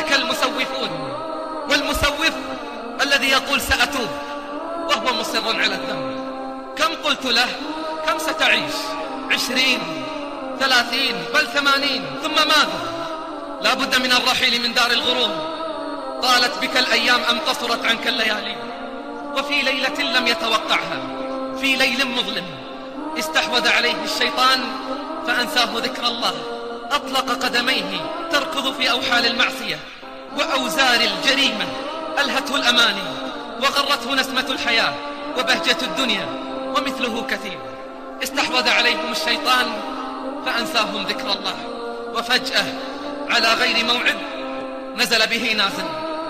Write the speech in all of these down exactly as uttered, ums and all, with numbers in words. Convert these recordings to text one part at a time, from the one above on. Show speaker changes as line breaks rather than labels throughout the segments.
هلك المسوفون. والمسوف الذي يقول سأتوب وهو مصر على الذنب. كم قلت له كم ستعيش؟ عشرين، ثلاثين، بل ثمانين، ثم ماذا؟ لا بد من الرحيل من دار الغرور. طالت بك الأيام أم قصرت عنك الليالي. وفي ليلة لم يتوقعها، في ليل مظلم، استحوذ عليه الشيطان فأنساه ذكر الله. أطلق قدميه تركض في أوحال المعصية وأوزار الجريمة. ألهته الأماني وغرته نسمة الحياة وبهجة الدنيا ومثله كثير. استحوذ عليهم الشيطان فأنساهم ذكر الله. وفجأة على غير موعد نزل به نازل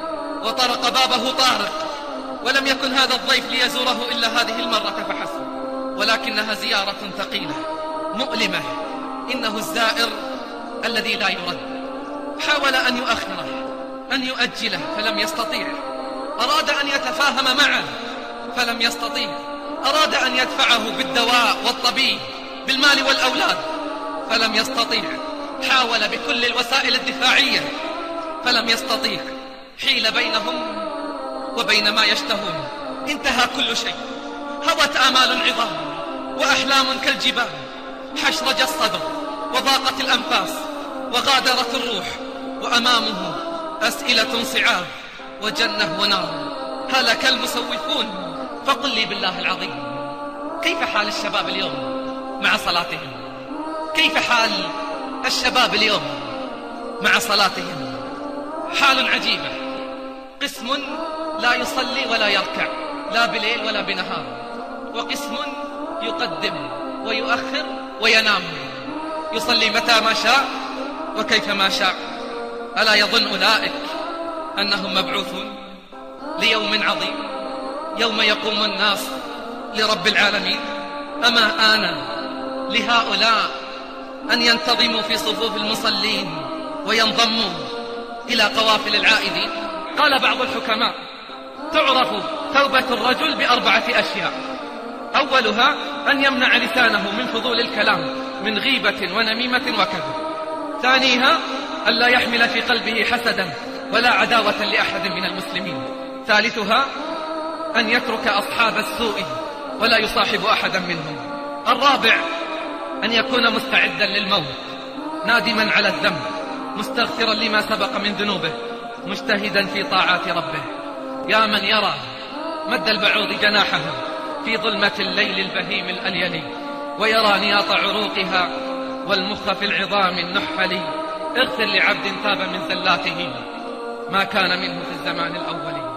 وطرق بابه طارق. ولم يكن هذا الضيف ليزوره إلا هذه المرة فحسب، ولكنها زيارة ثقيلة مؤلمة. إنه الزائر الذي لا يرد. حاول أن يؤخره، أن يؤجله، فلم يستطيع. أراد أن يتفاهم معه فلم يستطيع. أراد أن يدفعه بالدواء والطبيب، بالمال والأولاد، فلم يستطيع. حاول بكل الوسائل الدفاعية فلم يستطيع. حيل بينهم وبين ما يشتهون. انتهى كل شيء. هوت آمال عظام وأحلام كالجبال. حشرج الصدر وضاقت الأنفاس وغادرت الروح. وأمامه أسئلة صعاب وجنة ونار. هلك المسوفون. فقل لي بالله العظيم، كيف حال الشباب اليوم مع صلاتهم؟ كيف حال الشباب اليوم مع صلاتهم؟ حال عجيبة. قسم لا يصلي ولا يركع، لا بليل ولا بنهار. وقسم يقدم ويؤخر وينام، يصلي متى ما شاء وكيف ما شاء. ألا يظن أولئك أنهم مبعوثون ليوم عظيم، يوم يقوم الناس لرب العالمين؟ أما آن لهؤلاء أن ينتظموا في صفوف المصلين وينضموا إلى قوافل العائدين؟ قال بعض الحكماء: تعرف توبة الرجل بأربعة أشياء. أولها أن يمنع لسانه من فضول الكلام، من غيبة ونميمة وكذب. ثانيها أن لا يحمل في قلبه حسدا ولا عداوة لأحد من المسلمين. ثالثها أن يترك أصحاب السوء ولا يصاحب أحدا منهم. الرابع أن يكون مستعدا للموت، نادما على الذنب، مستغفرا لما سبق من ذنوبه، مجتهدا في طاعات ربه. يا من يرى مد البعوض جناحها في ظلمة الليل البهيم الأليلي، ويرى نياط عروقها والمخ في العظام النحلي، اغفر لعبد تاب من زلاته ما كان منه في الزمان الأولي.